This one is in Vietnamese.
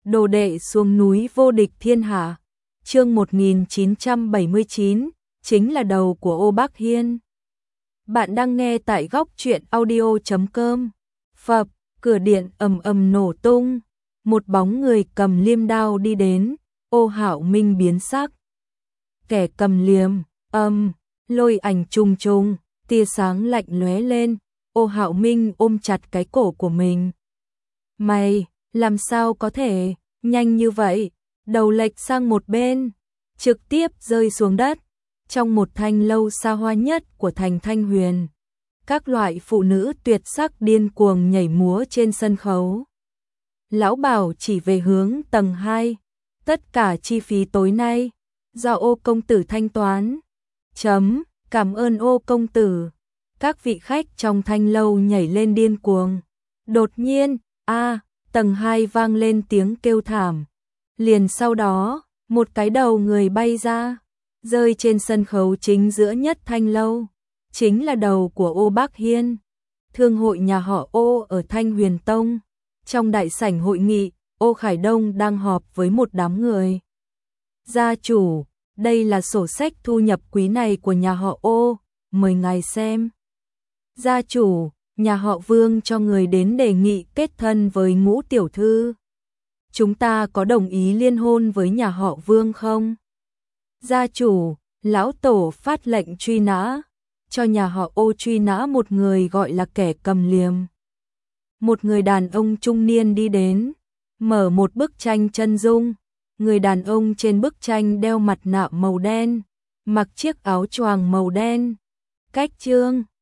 Đồ đệ xuống núi vô địch thiên hạ. Chương 1979, chính là đầu của Ô Bác Hiên. Bạn đang nghe tại góc truyện audio.com. Phập, cửa điện ầm ầm nổ tung, một bóng người cầm liêm đao đi đến, Ô Hạo Minh biến sắc. Kẻ cầm liềm, lôi ảnh trùng trùng, tia sáng lạnh lóe lên, Ô Hạo Minh ôm chặt cái cổ của mình. Mày, làm sao có thể, nhanh như vậy, đầu lệch sang một bên, trực tiếp rơi xuống đất, trong một thanh lâu xa hoa nhất của thành Thanh Huyền. Các loại phụ nữ tuyệt sắc điên cuồng nhảy múa trên sân khấu. Lão Bảo chỉ về hướng tầng 2, tất cả chi phí tối nay, do Ô công tử thanh toán. Cảm ơn Ô công tử. Các vị khách trong thanh lâu nhảy lên điên cuồng. Đột nhiên, tầng 2 vang lên tiếng kêu thảm. Liền sau đó, một cái đầu người bay ra, rơi trên sân khấu chính giữa nhất thanh lâu. Chính là đầu của Ô Bác Hiên, thương hội nhà họ Ô ở Thanh Huyền Tông. Trong đại sảnh hội nghị, Ô Khải Đông đang họp với một đám người. Gia chủ, đây là sổ sách thu nhập quý này của nhà họ Ô, mời ngài xem. Gia chủ, nhà họ Vương cho người đến đề nghị kết thân với Ngũ tiểu thư. Chúng ta có đồng ý liên hôn với nhà họ Vương không? Gia chủ, lão tổ phát lệnh truy nã, cho nhà họ Ô truy nã một người gọi là kẻ cầm liềm. Một người đàn ông trung niên đi đến, mở một bức tranh chân dung. Người đàn ông trên bức tranh đeo mặt nạ màu đen, mặc chiếc áo choàng màu đen. Cách chương